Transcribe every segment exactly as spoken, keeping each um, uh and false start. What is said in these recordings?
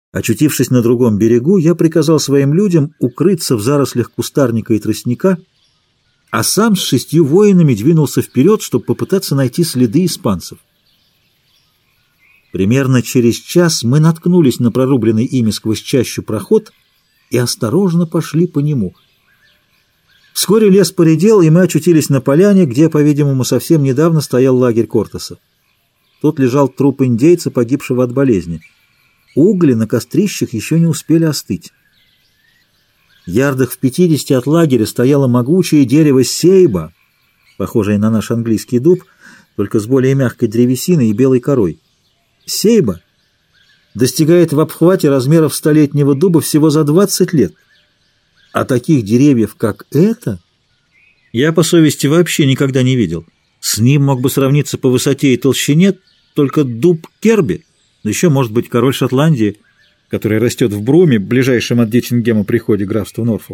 Очутившись на другом берегу, я приказал своим людям укрыться в зарослях кустарника и тростника, а сам с шестью воинами двинулся вперед, чтобы попытаться найти следы испанцев. Примерно через час мы наткнулись на прорубленный ими сквозь чащу проход и осторожно пошли по нему. Вскоре лес поредел, и мы очутились на поляне, где, по-видимому, совсем недавно стоял лагерь Кортеса. Тут лежал труп индейца, погибшего от болезни. Угли на кострищах еще не успели остыть. Ярдах в пятидесяти от лагеря стояло могучее дерево сейба, похожее на наш английский дуб, только с более мягкой древесиной и белой корой. Сейба достигает в обхвате размеров столетнего дуба всего за двадцать лет. А таких деревьев, как это, я по совести вообще никогда не видел. С ним мог бы сравниться по высоте и толщине только дуб Керби, да еще, может быть, король Шотландии, который растет в Бруме, ближайшем от Деттингема приходе графства Норфолк.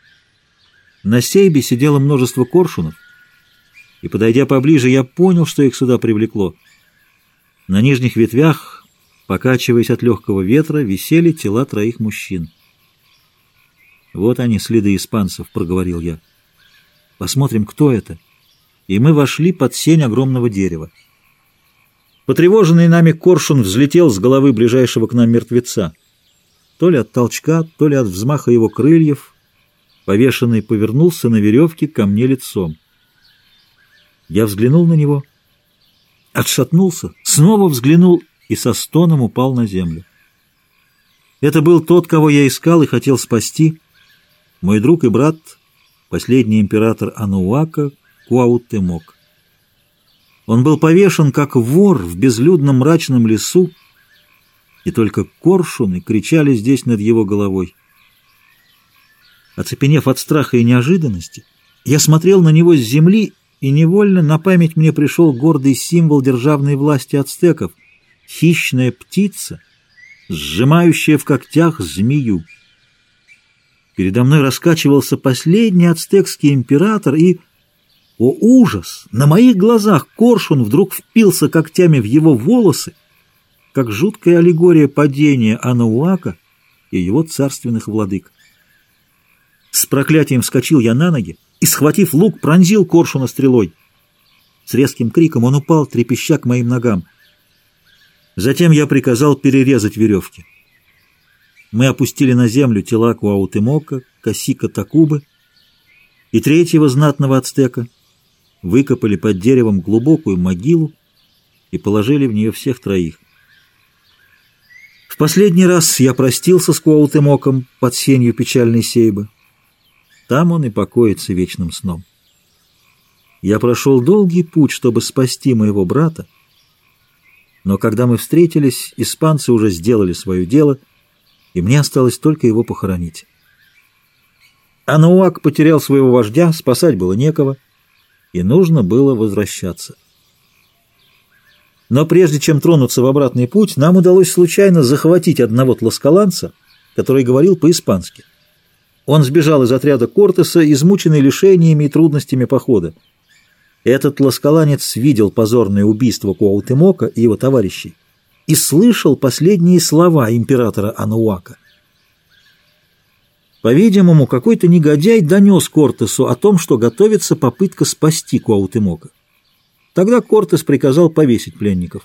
На сейбе сидело множество коршунов, и, подойдя поближе, я понял, что их сюда привлекло. На нижних ветвях, покачиваясь от легкого ветра, висели тела троих мужчин. «Вот они, следы испанцев», — проговорил я. «Посмотрим, кто это». И мы вошли под сень огромного дерева. Потревоженный нами коршун взлетел с головы ближайшего к нам мертвеца. То ли от толчка, то ли от взмаха его крыльев, повешенный повернулся на веревке ко мне лицом. Я взглянул на него, отшатнулся, снова взглянул и со стоном упал на землю. Это был тот, кого я искал и хотел спасти, мой друг и брат, последний император Анауака Куаутемок. Он был повешен, как вор в безлюдном мрачном лесу, и только коршуны кричали здесь над его головой. Оцепенев от страха и неожиданности, я смотрел на него с земли, и невольно на память мне пришел гордый символ державной власти ацтеков — хищная птица, сжимающая в когтях змею. Передо мной раскачивался последний ацтекский император, и... О, ужас! На моих глазах коршун вдруг впился когтями в его волосы, как жуткая аллегория падения Анауака и его царственных владык. С проклятием вскочил я на ноги и, схватив лук, пронзил коршуна стрелой. С резким криком он упал, трепеща к моим ногам. Затем я приказал перерезать веревки. Мы опустили на землю тела Куаутемока, Касика Такубы и третьего знатного ацтека, выкопали под деревом глубокую могилу и положили в нее всех троих. В последний раз я простился с Куаутемоком под сенью печальной сейбы. Там он и покоится вечным сном. Я прошел долгий путь, чтобы спасти моего брата, но когда мы встретились, испанцы уже сделали свое дело, и мне осталось только его похоронить. Анауак потерял своего вождя, спасать было некого, и нужно было возвращаться. Но прежде чем тронуться в обратный путь, нам удалось случайно захватить одного тласкаланца, который говорил по-испански. Он сбежал из отряда Кортеса, измученный лишениями и трудностями похода. Этот тласкаланец видел позорное убийство Куаутемока и его товарищей и слышал последние слова императора Анауака. По-видимому, какой-то негодяй донес Кортесу о том, что готовится попытка спасти Куаутемока. Тогда Кортес приказал повесить пленников.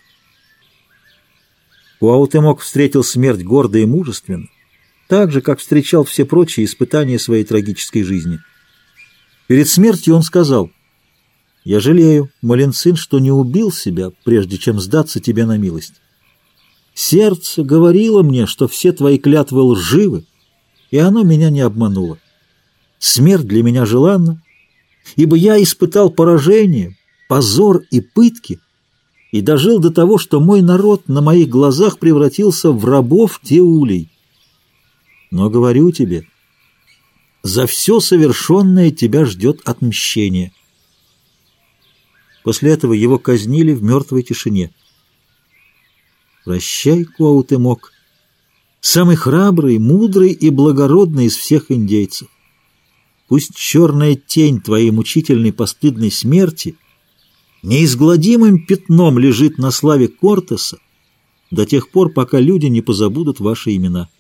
Куаутемок встретил смерть гордо и мужественно, так же, как встречал все прочие испытания своей трагической жизни. Перед смертью он сказал: «Я жалею, молен сын, что не убил себя, прежде чем сдаться тебе на милость. Сердце говорило мне, что все твои клятвы лживы, и оно меня не обмануло. Смерть для меня желанна, ибо я испытал поражение, позор и пытки, и дожил до того, что мой народ на моих глазах превратился в рабов теулей. Но говорю тебе, за все совершенное тебя ждет отмщение». После этого его казнили в мертвой тишине. Прощай, Куаутемок, самый храбрый, мудрый и благородный из всех индейцев. Пусть черная тень твоей мучительной постыдной смерти неизгладимым пятном лежит на славе Кортеса до тех пор, пока люди не позабудут ваши имена.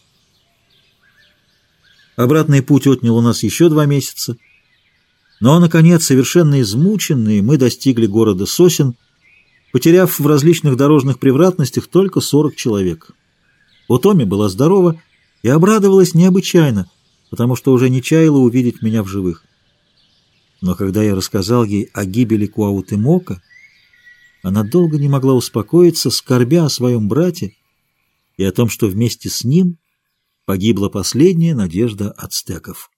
Обратный путь отнял у нас еще два месяца. Но, наконец, совершенно измученные, мы достигли города Сосен, потеряв в различных дорожных превратностях только сорок человек. Утоми была здорова и обрадовалась необычайно, потому что уже не чаяла увидеть меня в живых. Но когда я рассказал ей о гибели Куаутемока, она долго не могла успокоиться, скорбя о своем брате и о том, что вместе с ним погибла последняя надежда ацтеков.